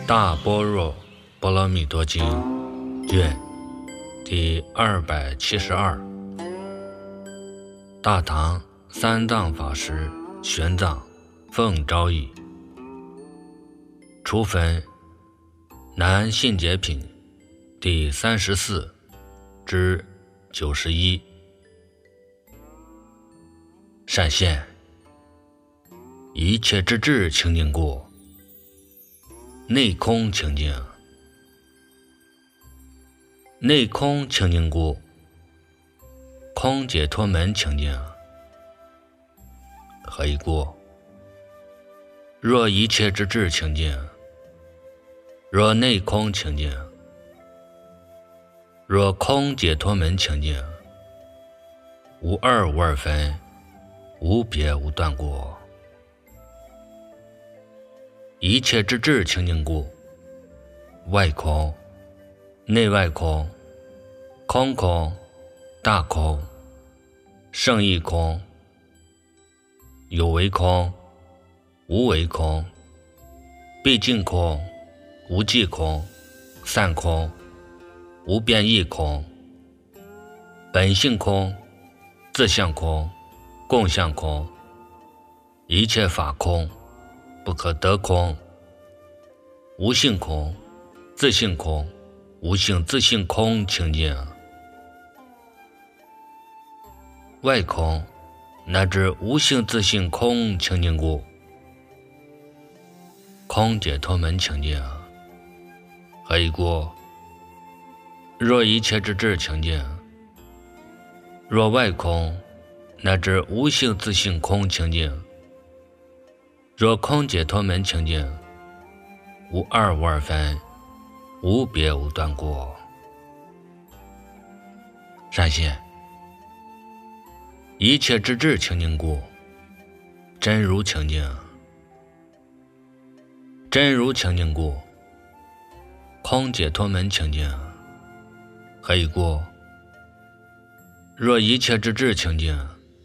大般若波罗蜜多经卷第272，大唐三藏法师玄奘奉诏译，初分南信解品第34至91。善现一切之智清净故，内空清净，内空清净故，空解脱门清净。何以故？若一切之智清净，若内空清净，若空解脱门清净，无二无二分，无别无断故。一切之智清净故，外空、内外空、空空、大空、圣义空、有为空、无为空、毕竟空、无际空、散空、无变异空、本性空、自相空、共相空，一切法空，不可得空，无性空、自性空、无性自性空清净。外空乃至无性自性空清净故，空解脱门清净。何以故？若一切之智清净，若外空乃至无性自性空清净，若空解脱门清净，无二无二分，无别无断故。善现一切之智清净故，真如清净，真如清净故，空解脱门清净。何以故？若一切之智清净，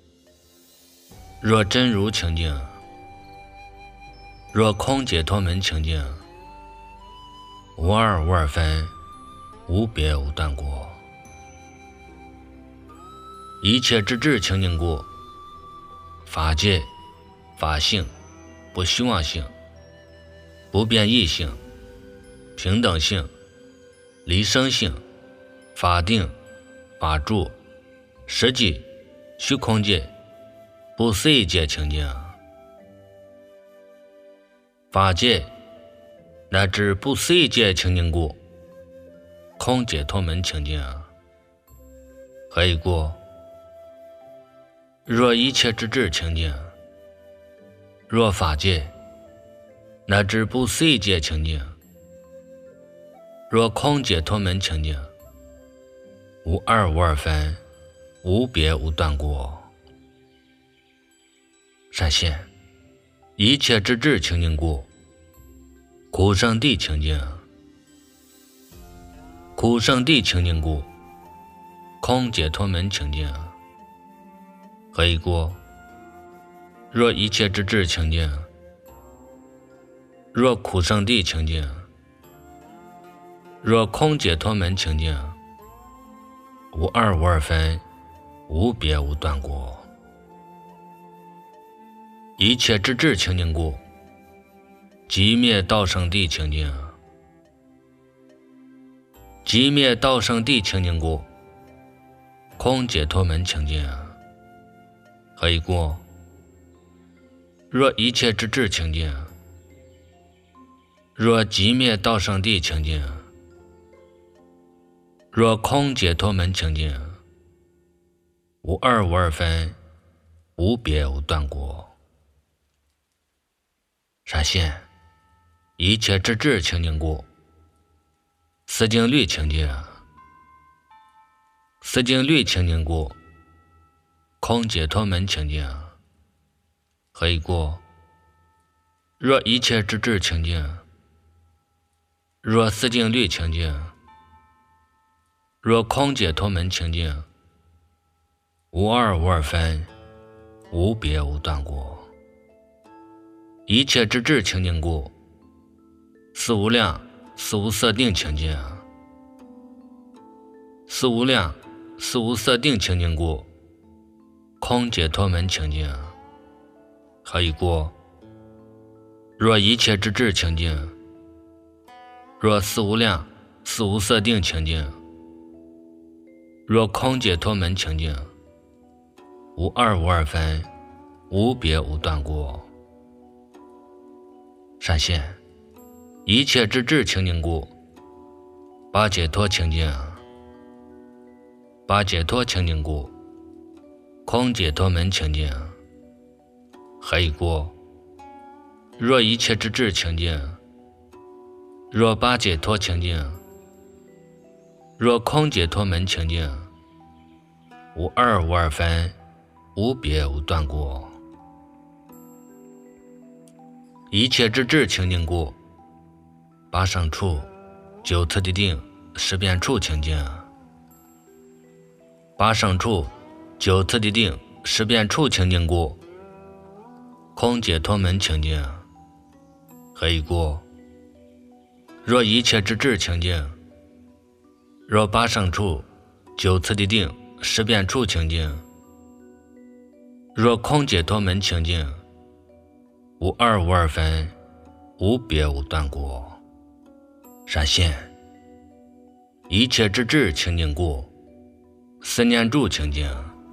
若真如清净，若空解脱门清净，无二无二分，无别无断故。一切之智清净故，法界、法性、不虚妄性、不变异性、平等性、离生性、法定、法住、实际、虚空界、不思议界清净。法界乃至不思议界清净故，空解脱门清净。何以故？若一切之智清净，若法界乃至不思议界清净，若空解脱门清净，无二无二分，无别无断故。善现一切之智清净故，苦圣地清净，苦圣地清净故，空解脱门清净。何以故？若一切之智清净，若苦圣地清净，若空解脱门清净，无二无二分，无别无断故。一切之智清净故，寂灭道圣地清净，寂灭道圣地清净故，空解脱门清净。何以故？若一切之智清净，若寂灭道圣地清净，若空解脱门清净，无二无二分，无别无断故。善现一切之智清净故，思经律清净，思经律清净故，空解脱门清净。何以故？若一切之智清净，若思经律清净，若空解脱门清净，无二无二分，无别无断故。一切之智清净故， 四无量、四无色定清净。四无量、四无色定清净故，空解脱门清净。何以故？若一切之智清净，若四无量、四无色定清净，若空解脱门清净，无二无二分，无别无断故。善现，一切之智清净故，八解脱清净。八解脱清净故，空解脱门清净。何以故？若一切之智清净，若八解脱清净，若空解脱门清净，无二无二分，无别无断故。一切之智清净故，八胜处、九次第定、十遍处清净。八胜处、九次第定、十遍处清净故，空解脱门清净。何以故？若一切之智清净，若八胜处、九次第定、十遍处清净，若空解脱门清净，无二无二分，无别无断故。善现，一切之智清净故，四念住清净。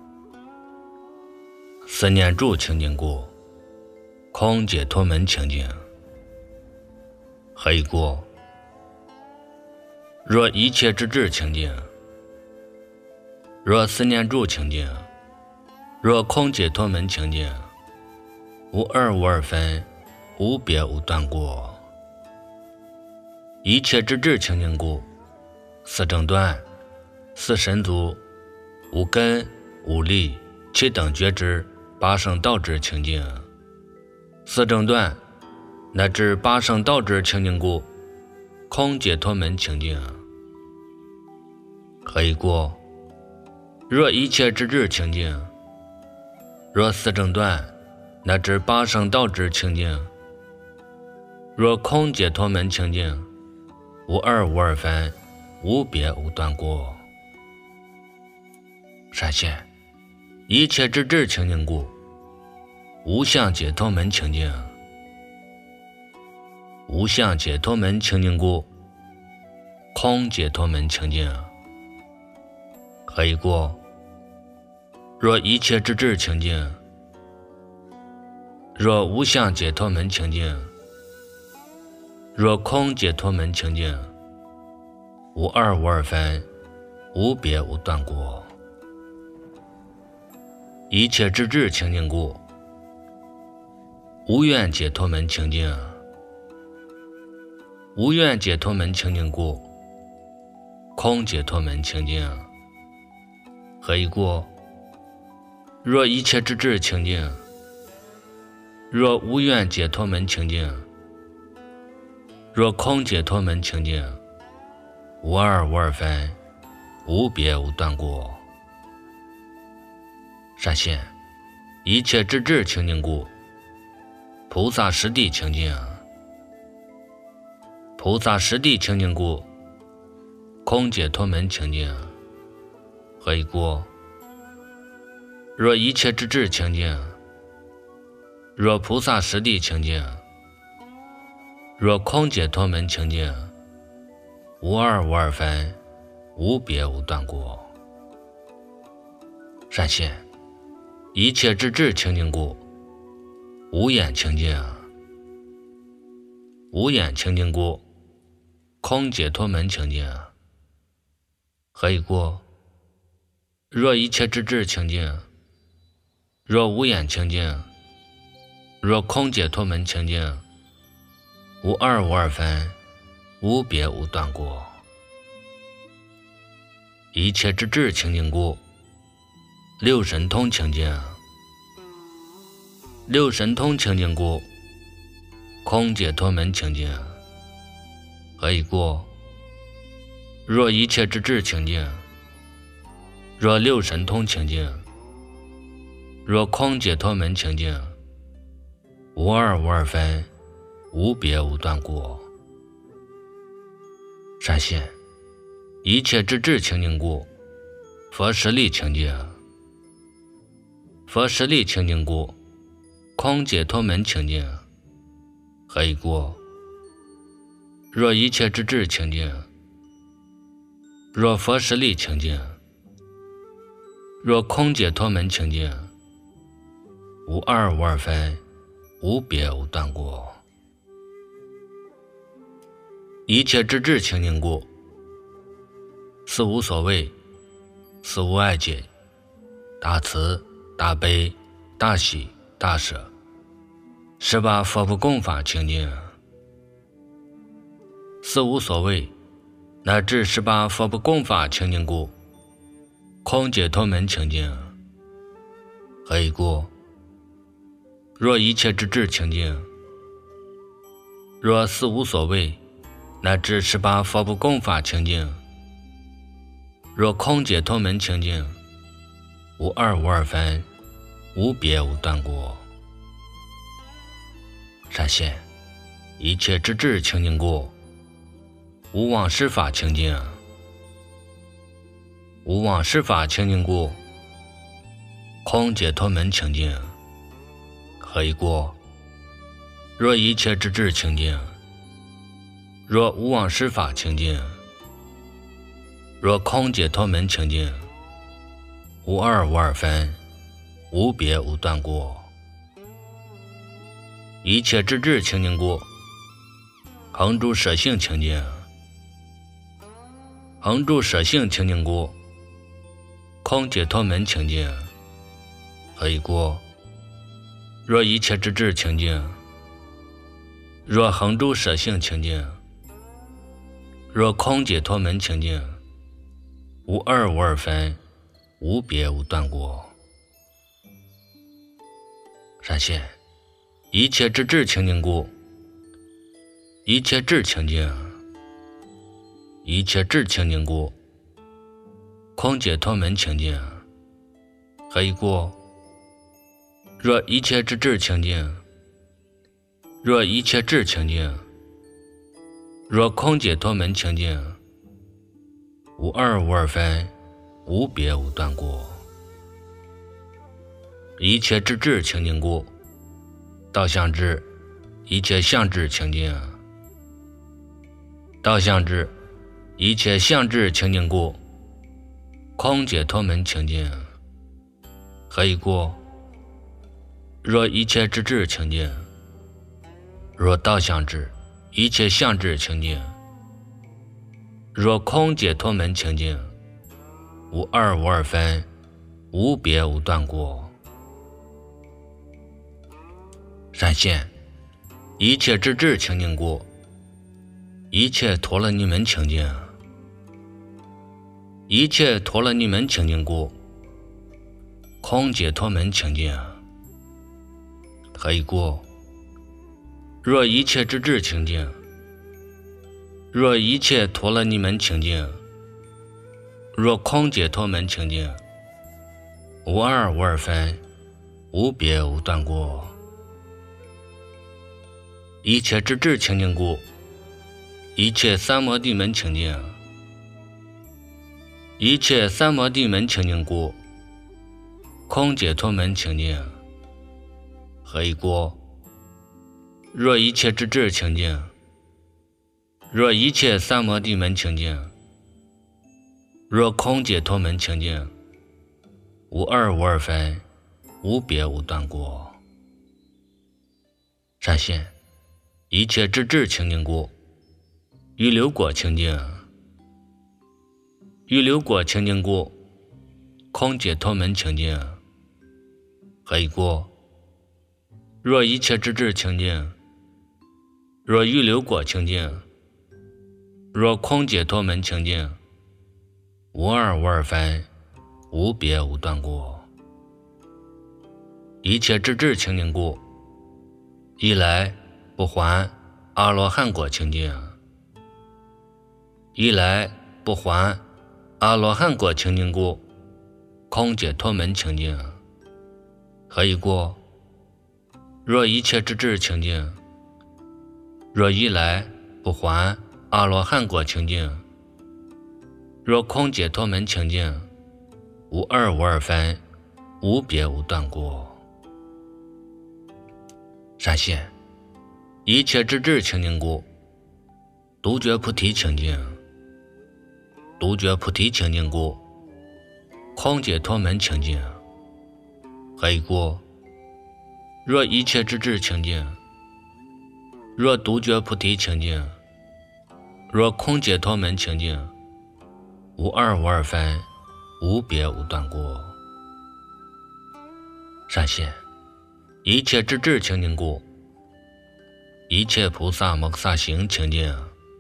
四念住清净故，空解脱门清净。何以故？若一切之智清净，若四念住清净，若空解脱门清净，无二无二分，无别无断故。一切之智清净故，四正断、四神足、五根、五力、七等觉知、八圣道智清净。四正断乃至八圣道智清净故，空解脱门清净。何以故？若一切之智清净，若四正断乃至八圣道智清净，若空解脱门清净，无二无二分，无别无断故。善现，一切之智清净故，无相解脱门清净。无相解脱门清净故，空解脱门清净。何以故？若一切之智清净，若无相解脱门清净，若空解脱门清净，无二无二分，无别无断故。一切之智清净故，无愿解脱门清净。无愿解脱门清净故，空解脱门清净。何以故？若一切之智清净，若无愿解脱门清净，若空解脱门清净，无二无二分，无别无断故。善现，一切之智清净故，菩萨实地清净。菩萨实地清净故，空解脱门清净。何以故？若一切之智清净，若菩萨实地清净，若空解脱门清净，无二无二分，无别无断故。善现，一切之智清净故，无眼清净。无眼清净故，空解脱门清净。何以故？若一切之智清净，若无眼清净，若空解脱门清净，无二无二分，无别无断故。一切之智清净故，六神通清净。六神通清净故，空解脱门清净。何以故？若一切之智清净，若六神通清净，若空解脱门清净，无二无二分，无别无断故。 闪现一切之智清净故，佛实力清净。佛实力清净故，空解脱门清净。何以故？若一切之智清净，若佛实力清净，若空解脱门清净，无二无二分，无别无断故。一切之智清净故，四无所谓，四无碍解，大慈大悲大喜大舍，18佛不共法清净。四无所谓乃至18佛不共法清净故，空解脱门清净。何以故？若一切之智清净，若四无所谓乃至18佛不共法清净，若空解脱门清净，无二无二分，无别无断故。闪现一切之智清净故，无往事法清净。无往事法清净故，空解脱门清净。何以故？若一切之智清净，若无往事法清净，若空解脱门清净，无二无二分，无别无断故。一切之智清净故，恒住舍性清净。恒住舍性清净故，空解脱门清净。何以故？若一切之智清净，若恒住舍性清净，若空解脱门清净，无二无二分，无别无断故。闪现一切之智清净故，一切智清净。一切智清净故，空解脱门清净。何以故？若一切之智清净，若一切智清净，若空解脱门清净，无二无二分，无别无断故。一切之智清净故，道相智一切相智清净。道相智一切相智清净故，空解脱门清净。何以故？若一切之智清净，若道相智一切相智清净，若空解脱门清净，无二无二分，无别无断故。闪现一切之智清净故，一切陀罗尼门清净。一切陀罗尼门清净故，空解脱门清净。何以故？若一切之智清净，若一切陀罗尼门清净，若空解脱门清净，无二无二分，无别无断故。一切之智清净故，一切三摩地门清净。一切三摩地门清净故，空解脱门清净。何以故？若一切之智清净，若一切三摩地门清净，若空解脱门清净，无二无二分，无别无断故。闪现一切之智清净故，预流果清净。预流果清净故，空解脱门清净。何以故？若一切之智清净，若预流果清净，若空解脱门清净，无二无二分，无别无断故。一切之智清净故，一来不还阿罗汉果清净。一来不还阿罗汉果清净故，空解脱门清净。何以故？若一切之智清净，若一来不还阿罗汉果清净，若空解脱门清净，无二无二分，无别无断过。闪现一切之智清净故，独觉菩提清净，独觉菩提清净故，空解脱门清净。何以故？若一切之智清净，若独觉菩提清净，若空解脱门清净，无二无二分，无别无断过。闪现一切之智清净故，一切菩萨摩诃萨行清净，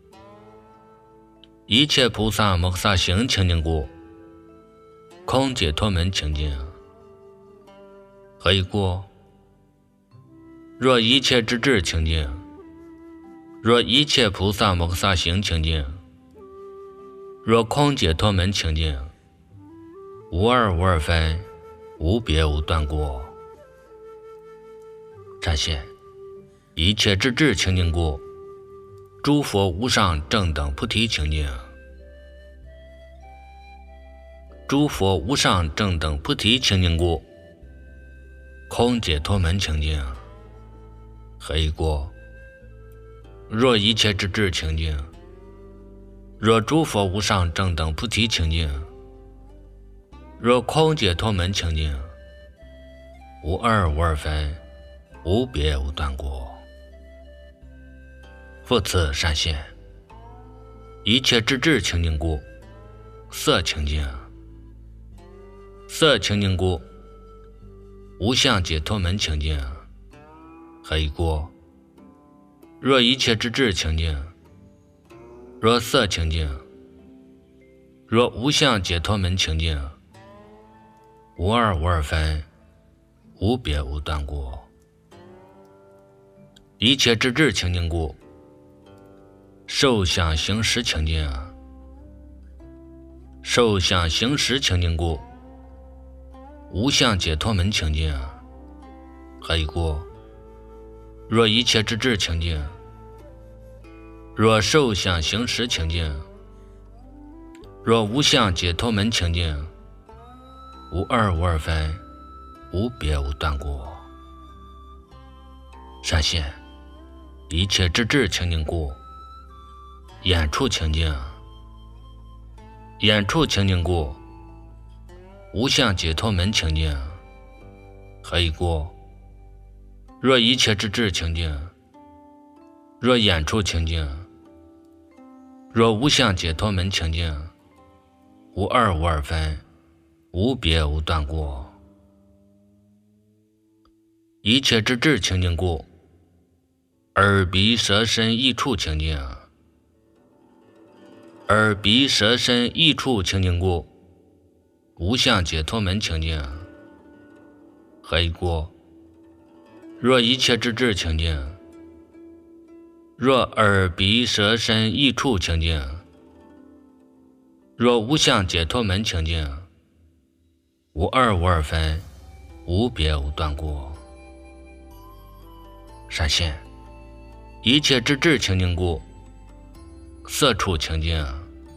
一切菩萨摩诃萨行清净故，空解脱门清净。何以故？若一切之智清净，若一切菩萨摩诃萨行清净，若空解脱门清净，无二无二分，无别无断过。闪现一切之智清净故，诸佛无上正等菩提清净，诸佛无上正等菩提清净故，空解脱门清净。何以故？若一切之智清净，若诸佛无上正等菩提清净，若空解脱门清净，无二无二分，无别无断过。复次闪现一切之智清净故，色清净，色清净故，无相解脱门清净。何以故？若一切之智清净，若色清净，若无相解脱门清净，无二无二分，无别无断过。一切之智清净故，受想行识清净，受想行识清净故，无相解脱门清净。何以故？若一切之智清净，若受想行识清净，若无相解脱门清净，无二无二分，无别无断过。闪现一切之智清净故，眼处清净，眼处清净故，无相解脱门清净。何以故？若一切之智清净，若眼处清净，若无相解脱门清净，无二无二分，无别无断过。一切之智清净故，耳鼻舌身意处清净，耳鼻舌身意处清净故，无相解脱门清净。何以故？若一切之智清净，若耳鼻舌身意处清净，若无相解脱门清净，无二无二分，无别无断过。闪现一切之智清净故，色处清净，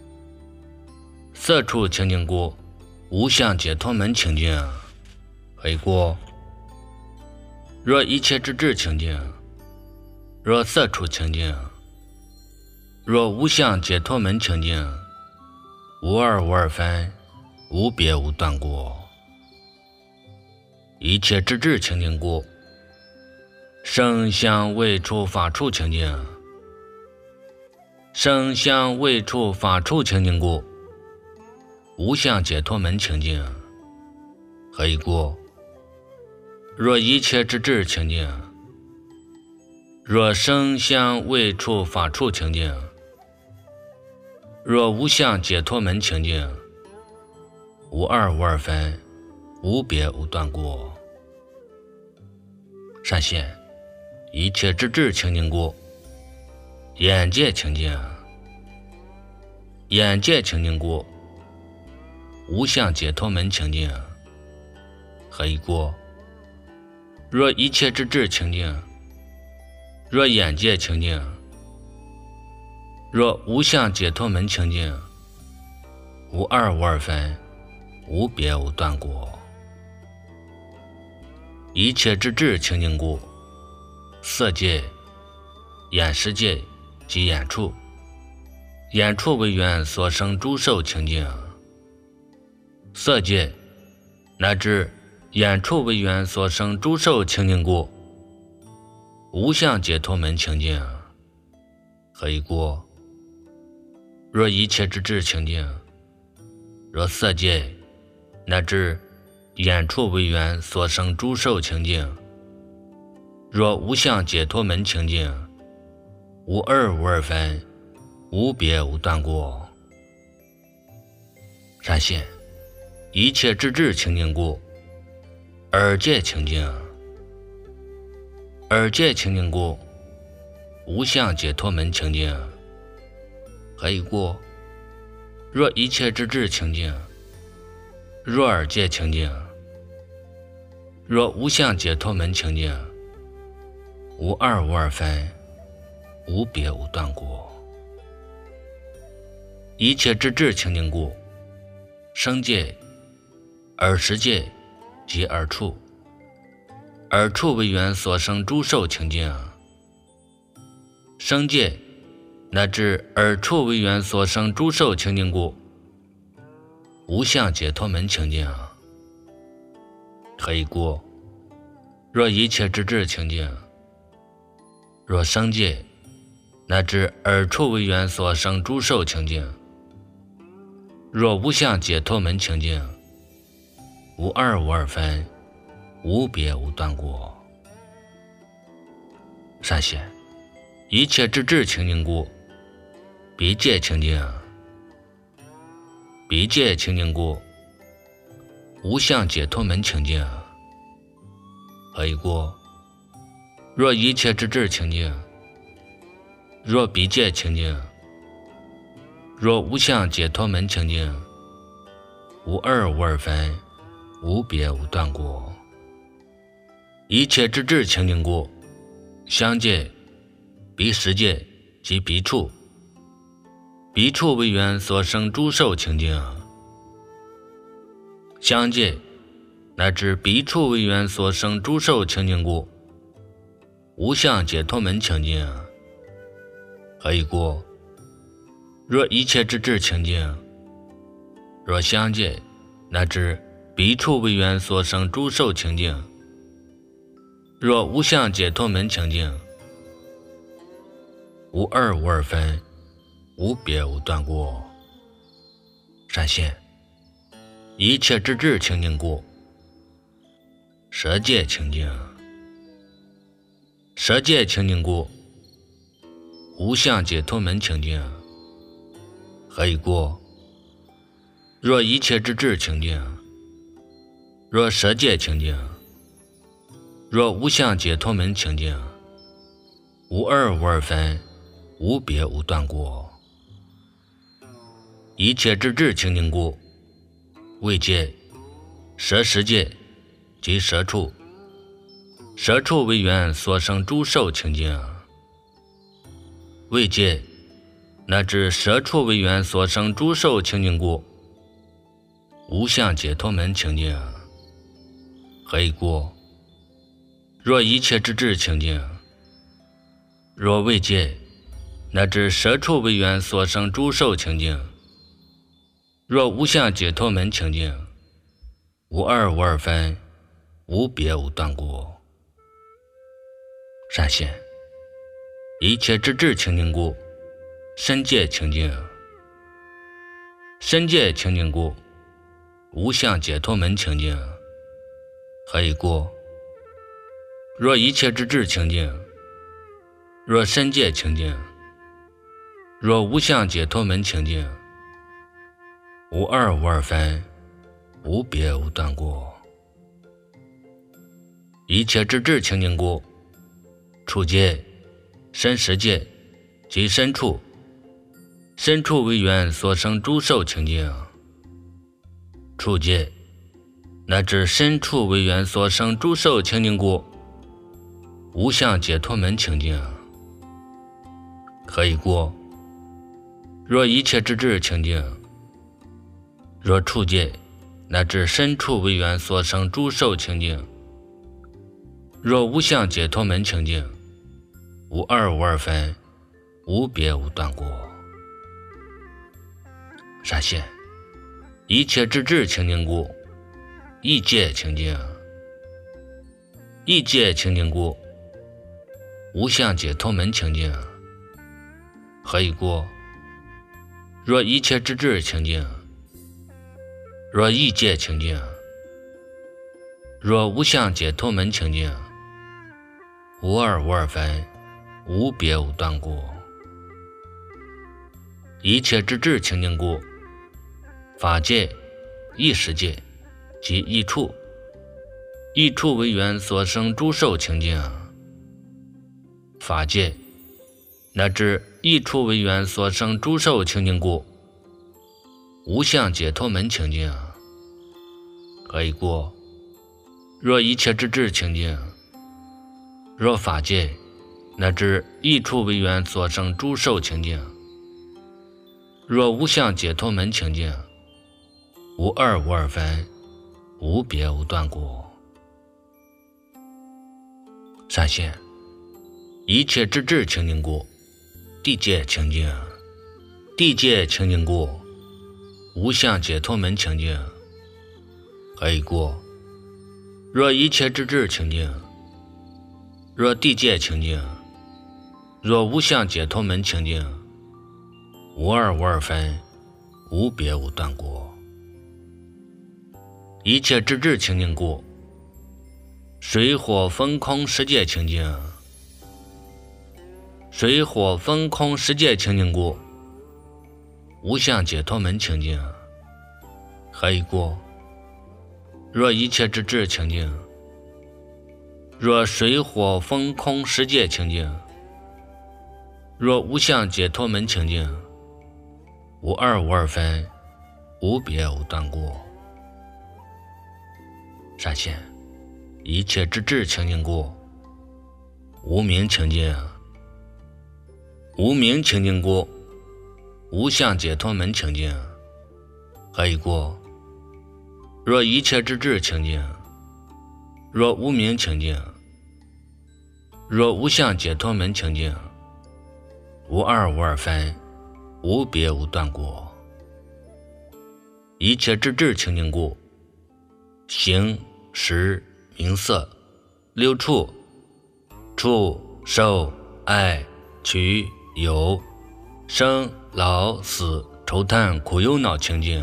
色处清净故，无相解脱门清净。何以故？若一切之智清净，若色处清净，若无相解脱门清净，无二无二分，无别无断过。一切之智清净故，声香味触法处清净，声香味触法处清净故，无相解脱门清净。何以故？若一切之智清净，若声香味触法处清净，若无相解脱门清净，无二无二分，无别无断过。闪现一切之智清净故，眼界清净，眼界清净故，无相解脱门清净。何以故？若一切之智清净，若眼界清净， 若无相解脱门清净，无二无二分，无别无断故。一切之智清净故，色界、眼识界及眼处，眼处为缘所生诸受清净，色界乃至眼处为缘所生诸受清净故，无相解脱门清净。何以故？若一切之智清净，若色界乃至眼处为缘所生诸受清净，若无相解脱门清净，无二无二分，无别无断故。善现一切之智清净故，耳界清净，耳界清净故，无相解脱门清净。何以故？若一切之智清净，若耳界清净，若无相解脱门清净，无二无二分，无别无断故。一切之智清净故，声界、耳识界及耳处，耳处为缘所生诸受清净，声界乃至耳处为缘所生诸受清净故，无相解脱门清净。何以故？若一切之智清净，若声界乃至耳处为缘所生诸受清净，若无相解脱门清净，无二无二分，无别无断故。善现一切之智清净故，鼻界清净，鼻界清净故，无相解脱门清净。何以故？若一切之智清净，若鼻界清净，若无相解脱门清净，无二无二分，无别无断故。一切之智清净故，香界、鼻识界及鼻处，鼻处为缘所生诸受清净，香界乃至鼻处为缘所生诸受清净故，无相解脱门清净。何以故？若一切之智清净，若香界乃至鼻处为缘所生诸受清净，若无相解脱门清净，无二无二分，无别无断故。善现一切之智清净故，舌界清净，舌界清净故，无相解脱门清净。何以故？若一切之智清净，若舌界清净，若无相解脱门清净，无二无二分，无别无断故。一切之智清净故，味界、舌识界及舌处，舌处为缘所生诸受清净，味界乃至舌处为缘所生诸受清净故，无相解脱门清净。何以故？若一切之智清净，若味界乃至舌处为缘所生诸受清净，若无相解脱门清净，无二无二分，无别无断故。善现一切之智清净故，身界清净，身界清净故，无相解脱门清净。何以故？若一切之智清净，若身界清净，若无相解脱门清净，无二无二分，无别无断故。一切之智清净故，处界、身识界及身处，身处为缘所生诸受清净，处界乃至身处为缘所生诸受清净故，无相解脱门清净。何以故？ 若一切之智清净，若处界乃至身处为缘所生诸受清净，若无相解脱门清净，无二无二分，无别无断过。闪现一切之智清净故，异界清净，异界清净故，无相解脱门清净。何以故？若一切之智清净，若异界清净，若无相解脱门清净，无二无二分，无别无断故。一切之智清净故，法界、异识界及异处，异处为缘所生诸受清净，法界乃至异处为缘所生诸受清净故，无相解脱门清净。何以故？若一切之智清净，若法界乃至异处为缘所生诸受清净，若无相解脱门清净，无二无二分，无别无断故。闪现一切之智清净故，地界清净，地界清净故，无相解脱门清净。何以故？若一切之智清净，若地界清净，若无相解脱门清净，无二无二分，无别无断故。一切之智清净故，水火风空十界清净，水火风空十界清净故，无相解脱门清净。何以故？若一切之智清净，若水火风空十界清净，若无相解脱门清净，无二无二分，无别无断故。闪现一切之智清净故，无明清净，无明清净故，无相解脱门清净。何以故？若一切之智清净，若无明清净，若无相解脱门清净，无二无二分，无别无断故。一切之智清净故，形识名色六处，触受爱取有生老死愁叹苦忧恼清净。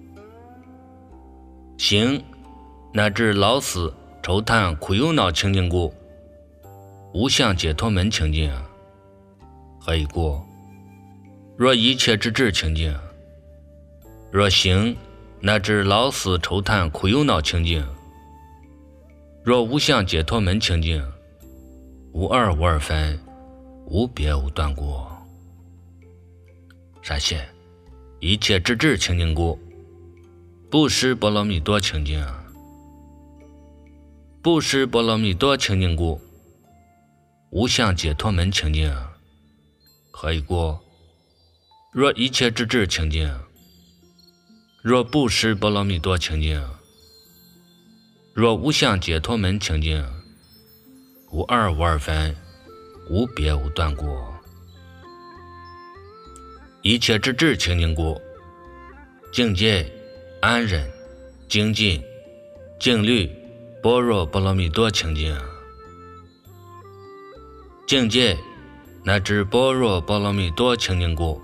行乃至老死愁叹苦忧恼清净故，无相解脱门清净。何以故？若一切之智清净，若行乃至老死愁叹苦忧恼清净，若无相解脱门清净，无二无二分，无别无断故。闪现一切之智清净故，布施波罗蜜多清净，布施波罗蜜多清净故，无相解脱门清净。何以故？若一切之智清净，若布施波罗蜜多清净，若无相解脱门清净，无二无二分，无别无断故。一切之智清净故，境界安忍精进静虑般若波罗蜜多清净，境界乃至般若波罗蜜多清净故，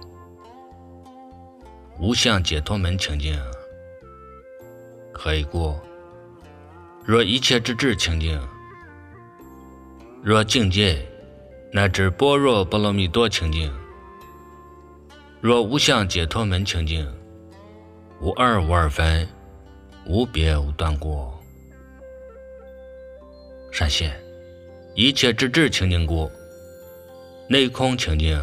无相解脱门清净。何以故？若一切之智清净，若境界乃至般若波罗蜜多清净，若无相解脱门清净，无二无二分，无别无断故。闪现一切之智清净故，内空清净，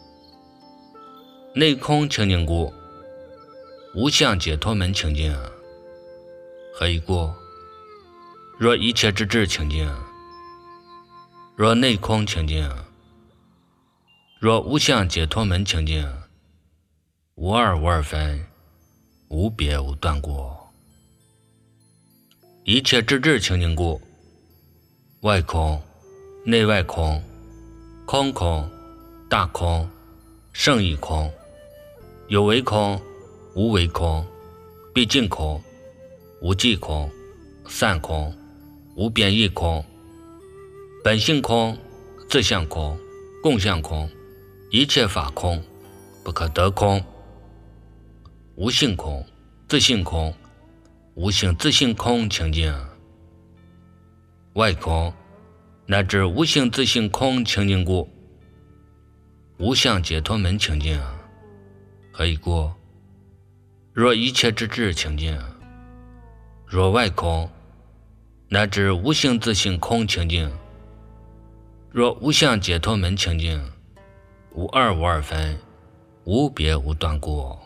内空清净故，无相解脱门清净。何以故？若一切之智清净，若内空清净，若无相解脱门清净， 无二无二分，无别无断过。一切智智清净故，外空、内外空、空空、大空、胜义空，有为空、无为空、毕竟空、无际空、散空、无边异空、本性空、自相空、共相空，一切法空，不可得空，无性空、自性空、无性自性空清净，外空乃至无性自性空清净故，无相解脱门清净。何以故？若一切之智清净，若外空乃至无性自性空清净，若无相解脱门清净，无二无二分，无别无断故。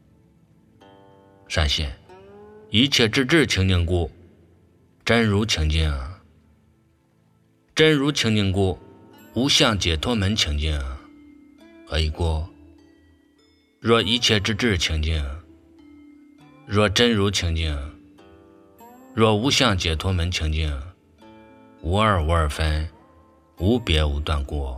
善现一切之智清净故，真如清净。真如清净故，无相解脱门清净。何以故？若一切之智清净，若真如清净，若无相解脱门清净，无二无二分，无别无断故。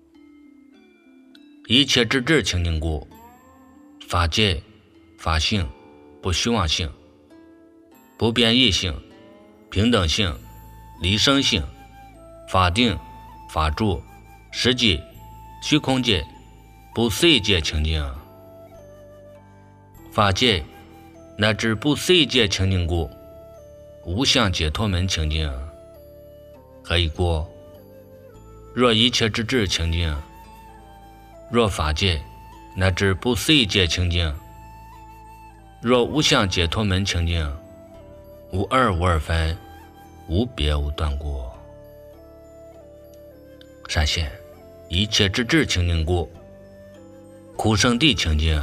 一切之智清净故，法界、法性、不虚妄性、不变异性、平等性、离生性、法定、法住、实际、虚空界、不思议界清净。法界乃至不思议界清净故，无相解脱门清净。何以故？若一切之智清净，若法界乃至不思议界清净，若无相解脱门清净，无二无二分，无别无断故。善现一切之智清净故，苦圣地清净。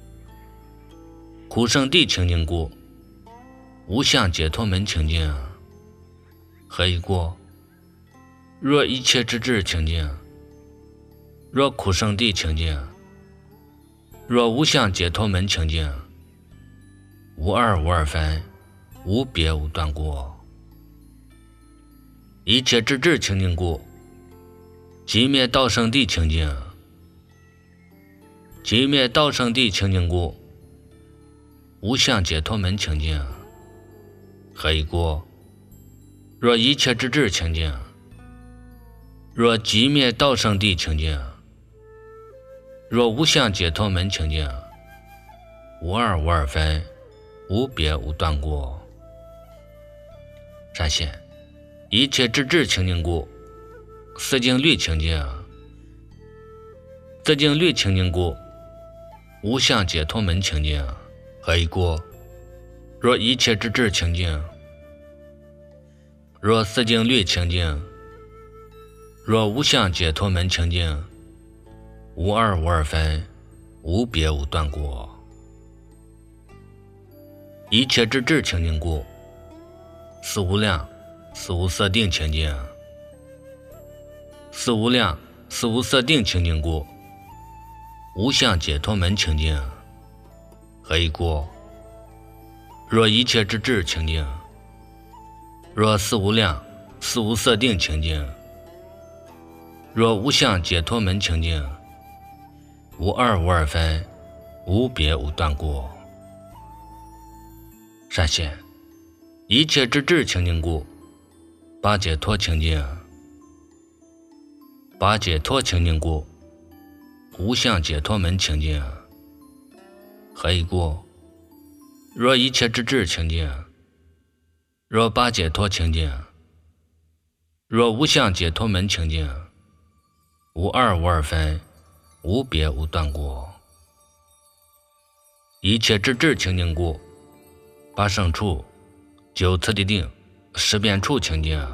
苦圣地清净故，无相解脱门清净。何以故？若一切之智清净，若苦圣地清净，若无相解脱门清净，无二无二分，无别无断故。一切之智清净故，寂灭道圣地清净。寂灭道圣地清净故，无相解脱门清净。何以故？若一切之智清净，若寂灭道圣地清净，若无相解脱门清净，无二无二分，无别无断故。善现一切之智清净故，四境律清净。四境律清净故，无相解脱门清净。何以故？若一切之智清净，若四境律清净，若无相解脱门清净，无二无二分，无别无断故。一切之智清净故，四无量、四无色定清净。四无量、四无色定清净故，无相解脱门清净。何以故？若一切之智清净，若四无量、四无色定清净，若无相解脱门清净，无二无二分，无别无断故。善现一切之智清净故，八解脱清净。八解脱清净故，无相解脱门清净。何以故？若一切之智清净，若八解脱清净，若无相解脱门清净，无二无二分，无别无断故。一切之智清净故，八圣处、九次第定、十遍处清净。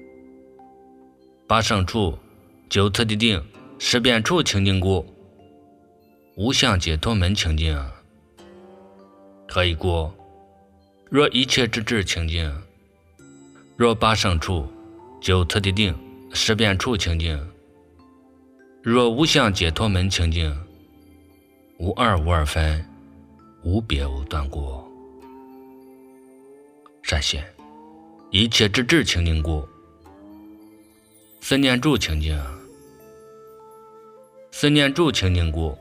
八圣处、九次第定、十遍处清净故，无相解脱门清净。何以故？若一切之智清净，若八圣处、九次第定、十遍处清净，若无相解脱门清净， 无二无二分，无别无断过。闪现一切之智清净故，思念住清净，思念住清净故，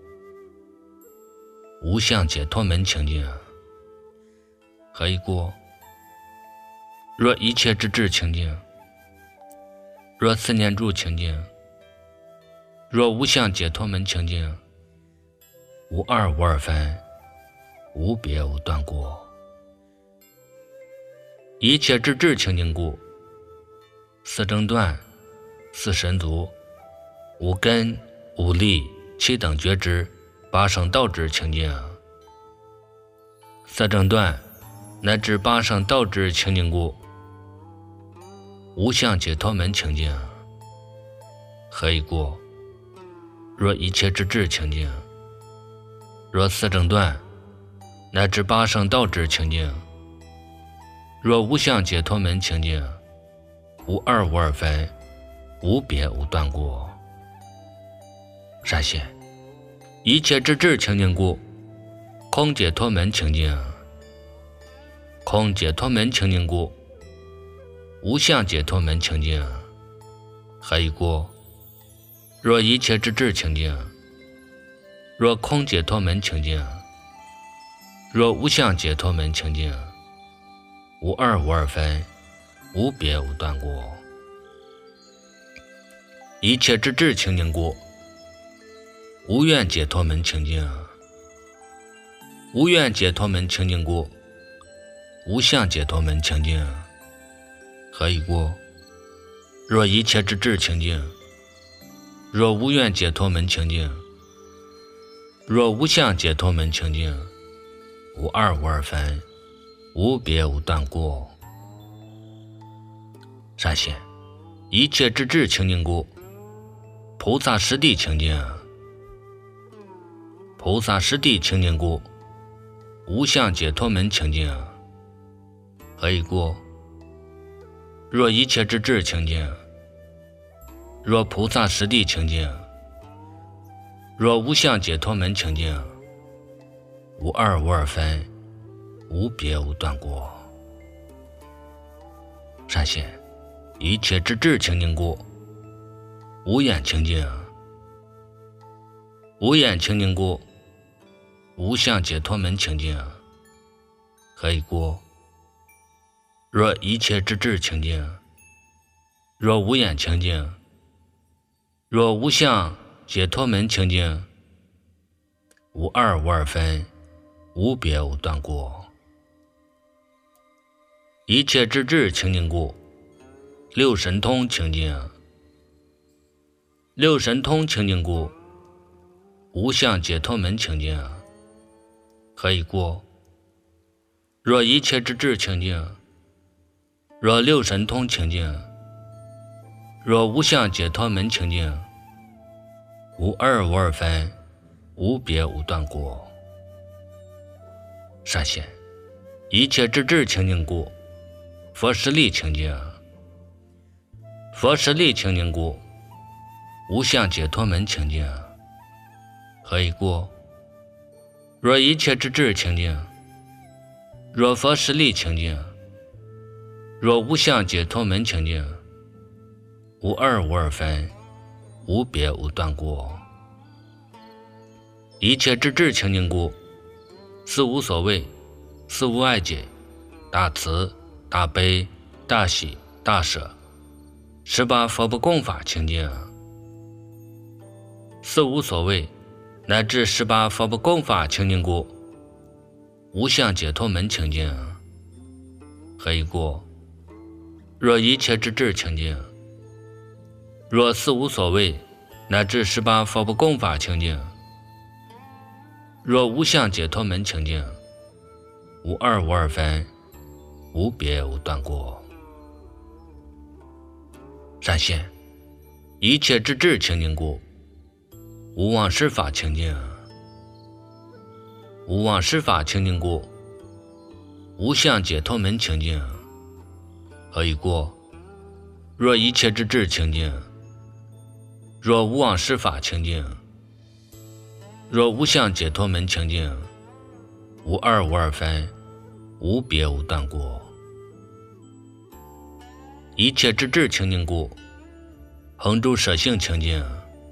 无相解脱门清净。何以故？若一切之智清净，若思念住清净，若无相解脱门清净，无二无二分，无别无断过。一切之智清净故，四正断，四神足，无根无力，七等觉知，八圣道之清净。四正断乃至八圣道之清净故，无相解脱门清净。何以故？若一切之智清净，若四正断乃至八圣道之清净，若无相解脱门清净，无二无二分，无别无断过。闪现一切之智清净故，空解脱门清净。空解脱门清净故，无相解脱门清净。何以故？若一切之智清净，若空解脱门清净，若无相解脱门清净，无二无二分，无别无断过。一切之智清净故，无愿解脱门清净。无愿解脱门清净故，无相解脱门清净。何以故？若一切之智清净，若无愿解脱门清净，若无相解脱门清净，无二无二分，无别无断过。闪现一切之智清净故，菩萨实地清净。菩萨实地清净故，无相解脱门清净。何以故？若一切之智清净，若菩萨实地清净，若无相解脱门清净，无二无二分，无别无断过。闪现一切之智清净故，无眼清净。无眼清净故，无相解脱门清净。何以故？若一切之智清净，若无眼清净，若无相解脱门清净，无二无二分，无别无断过。一切之智清净故，六神通清净。六神通清净故，无相解脱门清净。何以故？若一切之智清净，若六神通清净，若无相解脱门清净，无二无二分，无别无断过。闪现一切之智清净故，佛实力清净。佛实力清净故，无相解脱门清净。何以故？若一切之智清净，若佛实力清净，若无相解脱门清净，无二无二分，无别无断过。一切之智清净故，四无所谓，四无碍解，大慈大悲大喜大舍，18佛不共法清净。四无所谓乃至18佛不共法清净故，无相解脱门清净。何以故？若一切之智清净，若四无所谓乃至18佛不共法清净，若无相解脱门清净，无二无二分，无别无断过。闪现一切之智清净故，无妄施法清净。无妄施法清净故，无相解脱门清净。何以故？若一切之智清净，若无妄施法清净， 若无相解脱门清净，无二无二分，无别无断故。一切之智清净故，恒住舍性清净。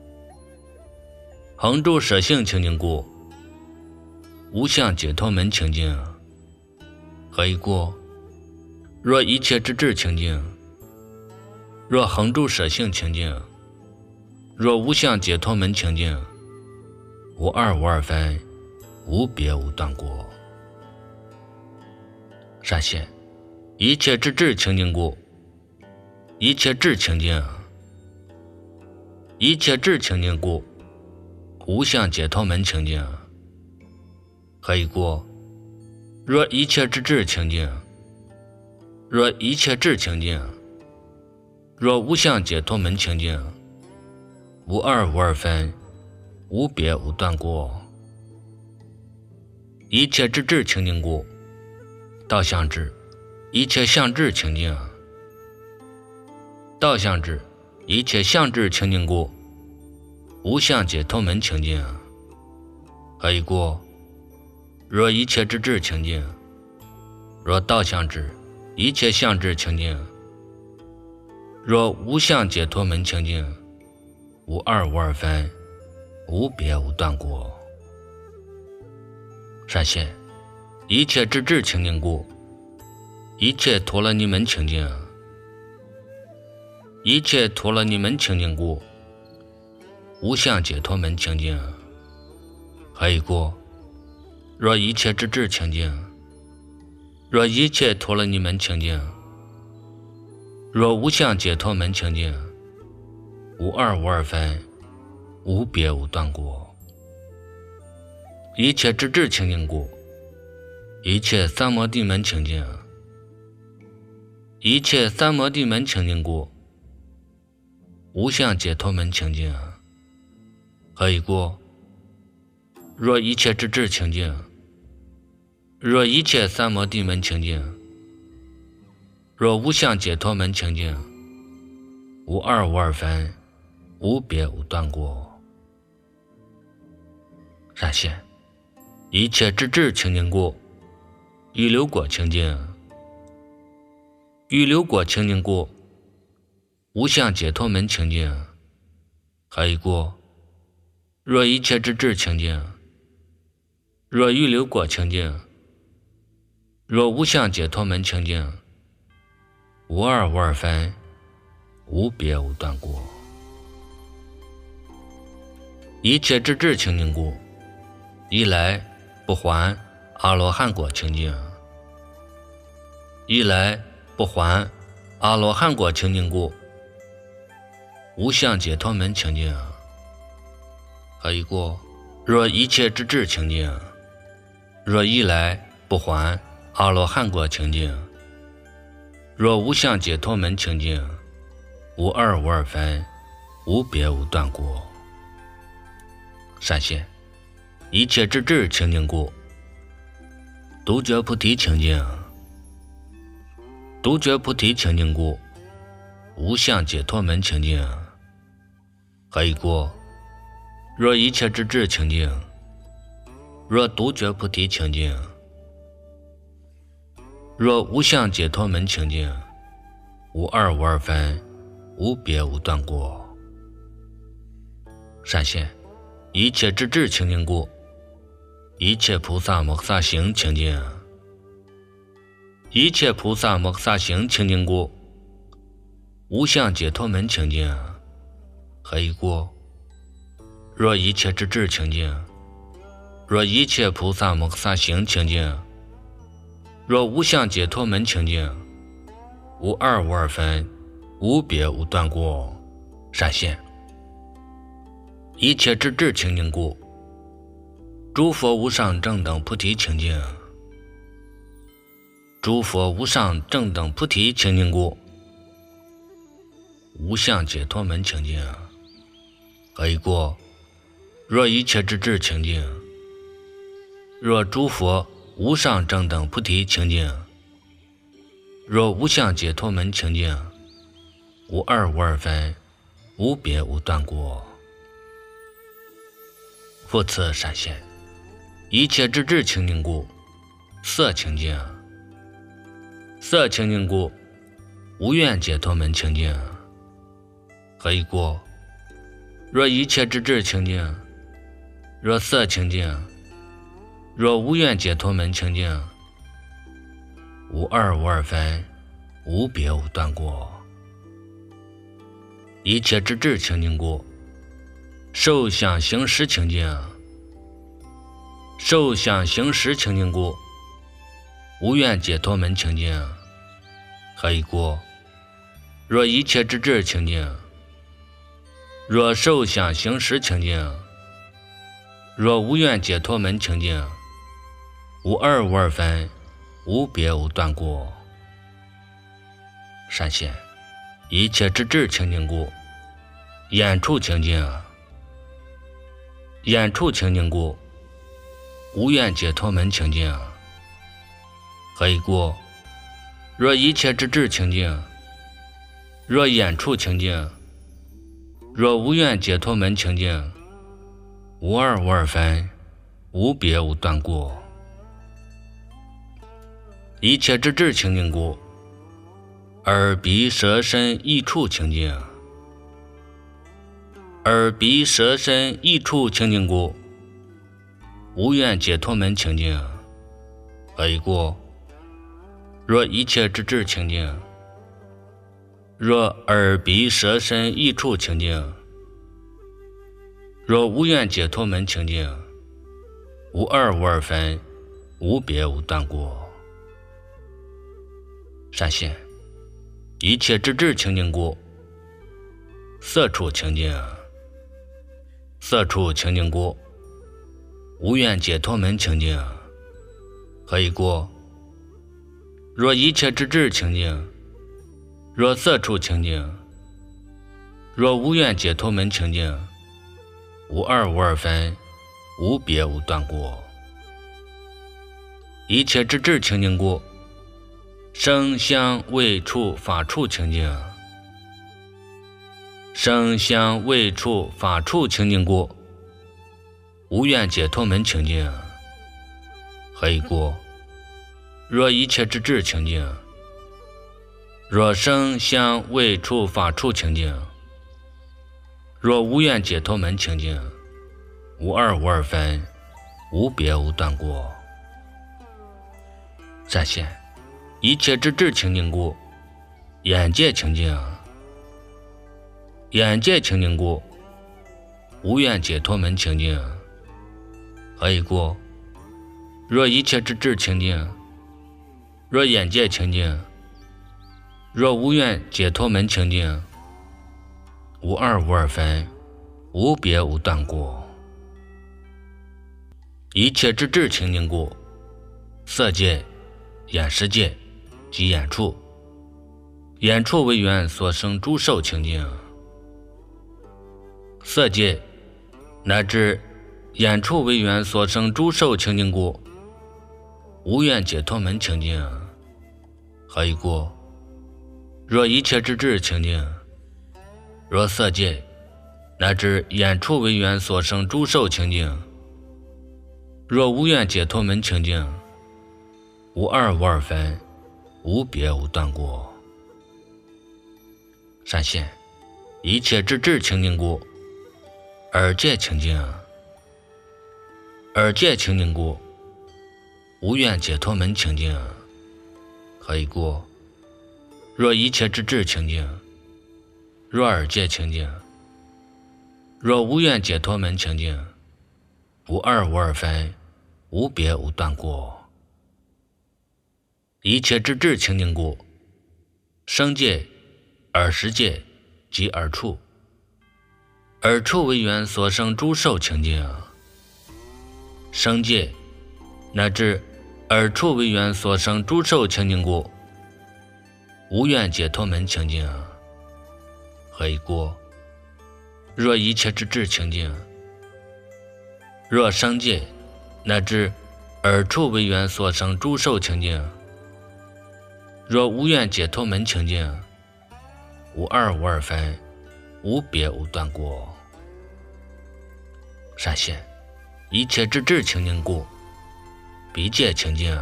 恒住舍性清净故，无相解脱门清净。何以故？若一切之智清净，若恒住舍性清净，若无相解脱门清净，无二无二分，无别无断故。善现，一切之智清净故，一切智清净。一切智清净故，无相解脱门清净。何以故？若一切之智清净，若一切智清净，若无相解脱门清净，无二无二分，无别无断故。一切之智清净故，道相智，一切相智清净。道相智，一切相智清净故，无相解脱门清净。何以故？若一切之智清净，若道相智，一切相智清净，若无相解脱门清净，无二无二分，无别无断故。善现，一切之智清净故，一切陀罗尼门清净。一切陀罗尼门清净故，无相解脱门清净。何以故？若一切之智清净，若一切陀罗尼门清净，若无相解脱门清净，无二无二分，无别无断故。一切之智清净故，一切三摩地门清净。一切三摩地门清净故，无相解脱门清净。何以故？若一切之智清净，若一切三摩地门清净，若无相解脱门清净，无二无二分，无别无断故。善现，一切之智清净故，预流果清净。预流果清净故，无相解脱门清净。何以故？若一切之智清净，若预流果清净，若无相解脱门清净，无二无二分，无别无断故。一切之智清净故，一来不还阿罗汉果清净。一来不还阿罗汉果清净故，无相解脱门清净。何以故？若一切之智清净，若一来不还阿罗汉果清净，若无相解脱门清净，无二无二分，无别无断故。善现，一切之智清净故，独觉菩提清净。独觉菩提清净故，无相解脱门清净。何以故？若一切之智清净，若独觉菩提清净，若无相解脱门清净，无二无二分，无别无断故。善现，一切之智清净故，一切菩萨摩诃萨行清净。一切菩萨摩诃萨行清净故，无相解脱门清净。何以故？若一切之智清净，若一切菩萨摩诃萨行清净，若无相解脱门清净，无二无二分，无别无断故。善现，一切之智清净故，诸佛无上正等菩提清净。诸佛无上正等菩提清净故，无相解脱门清净。何以故？若一切之智清净，若诸佛无上正等菩提清净，若无相解脱门清净，无二无二分，无别无断故。 复次闪现，一切之智清净故，色清净。色清净故，无愿解脱门清净。何以故？若一切之智清净，若色清净，若无愿解脱门清净，无二无二分，无别无断过。一切之智清净故，受想行识清净。受想行识清净故，无愿解脱门清净。何以故？若一切之智清净，若受想行识清净，若无愿解脱门清净，无二无二分，无别无断过。闪现，一切之智清净故，眼处清净。眼处清净故，无愿解脱门清净。何以故？若一切之智清净，若眼处清净，若无愿解脱门清净，无二无二分，无别无断过。一切之智清净故，耳鼻舌身意处清净。耳鼻舌身意处清净故，无愿解脱门清净。何以故？若一切之智清净，若耳鼻舌身意处清净，若无愿解脱门清净，无二无二分，无别无断过。闪现，一切之智清净故，色处清净。色处清净故，无愿解脱门清净。何以故？若一切之智清净，若色处清净，若无愿解脱门清净，无二无二分，无别无断过。一切之智清净故，声香味触法处清净。声香味触法处清净故，无愿解脱门清净。何以故？若一切之智清净，若声香味触法处清净，若无愿解脱门清净，无二无二分，无别无断过。闪现，一切之智清净故，眼界清净。眼界清净故，无愿解脱门清净。何以故？若一切之智清净，若眼界清净，若无愿解脱门清净，无二无二分，无别无断过。一切之智清净故，色界、眼识界及眼处，眼处为缘所生诸受清净。色界乃至眼处为缘所生诸受清净故，无愿解脱门清净。何以故？若一切之智清净，若色界乃至眼处为缘所生诸受清净，若无愿解脱门清净，无二无二分，无别无断过。闪现，一切之智清净故，耳界清净。耳界清净故，无愿解脱门清净。何以故？若一切之智清净，若耳界清净，若无愿解脱门清净，无二无二分，无别无断过。一切之智清净故，声界、耳识界及耳处，耳处为缘所生诸受清净。声界乃至耳处为缘所生诸受清净故，无愿解脱门清净。何以故？若一切之智清净，若声界乃至耳处为缘所生诸受清净，若无愿解脱门清净，无二无二分，无别无断过。闪现， 一切之智清净故，彼界清净。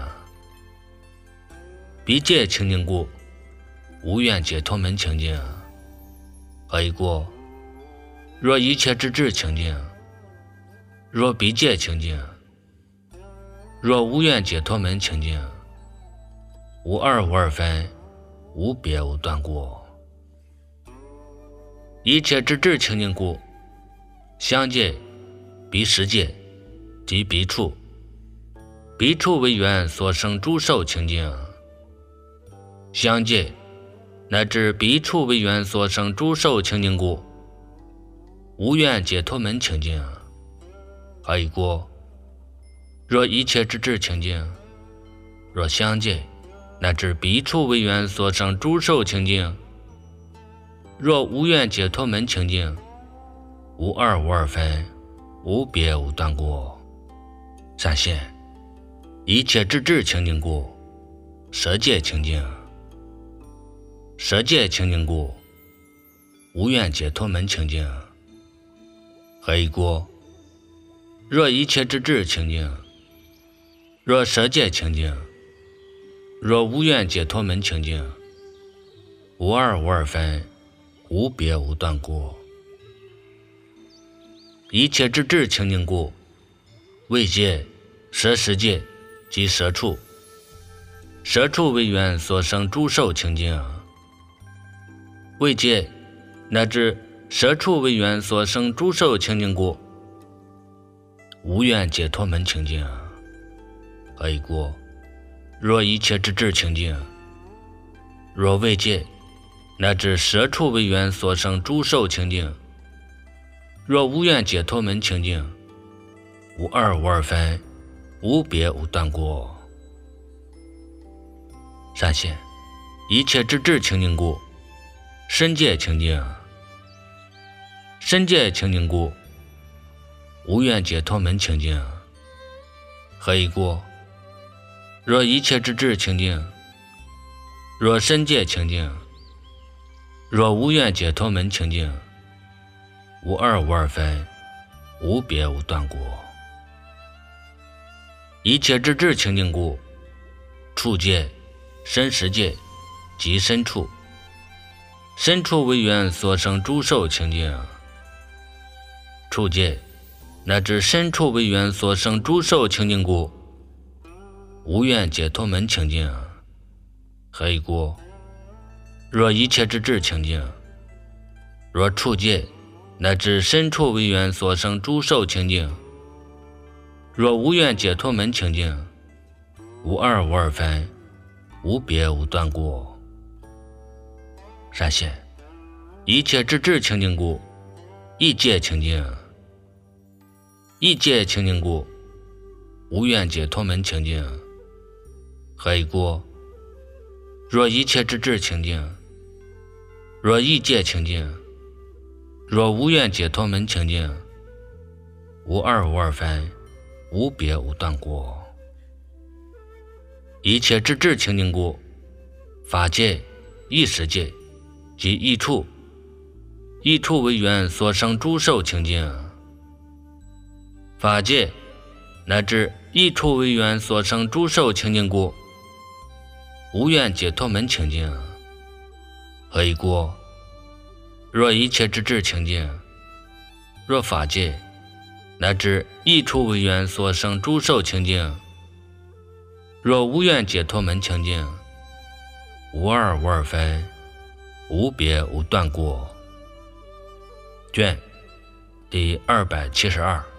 彼界清净故，无愿解脱门清净。何以故？若一切之智清净，若彼界清净，若无愿解脱门清净，无二无二分，无别无断故。一切之智清净故，相界、彼十界及彼处，彼处为缘所生诸受清净。相界乃至彼处为缘所生诸受清净故，无愿解脱门清净。何以故？若一切之智清净，若相界乃至彼处为缘所生诸受清净，若无愿解脱门清净，无二无二分，无别无断故。善现一切之智清净故，舍界清净。舍界清净故，无愿解脱门清净。何以故？若一切之智清净，若舍界清净，若无愿解脱门清净，无二无二分，无别无断故。一切之智清净故，为界、舍十界及舍处，舍处为缘所生诸受清净。为界乃至舍处为缘所生诸受清净故，无愿解脱门清净。何以故？若一切之智清净，若为界乃至舍处为缘所生诸受清净，若无愿解脱门清净，无二无二分，无别无断故。善现一切之智清净故，身界清净。身界清净故，无愿解脱门清净。何以故？若一切之智清净，若身界清净，若无愿解脱门清净，无二无二分，无别无断故。一切之智清净故，处界、身十界及身处，身处为缘所生诸受清净。处界乃至身处为缘所生诸受清净故，无愿解脱门清净。何以故？若一切之智清净，若处界乃至身处为缘所生诸受清净，若无愿解脱门清净，无二无二分，无别无断故。善现一切之智清净故，意界清净。意界清净故，无愿解脱门清净。何以故？若一切之智清净，若意界清净，若无愿解脱门清净，无二无二分，无别无断故。一切之智清净故，法界、意识界及意处，意处为缘所生诸受清净。法界乃至意处为缘所生诸受清净故，无愿解脱门清净。何以故？若一切之智清净，若法界乃至意处为缘所生诸受清净，若无愿解脱门清净，无二无二分，无别无断故。卷第272。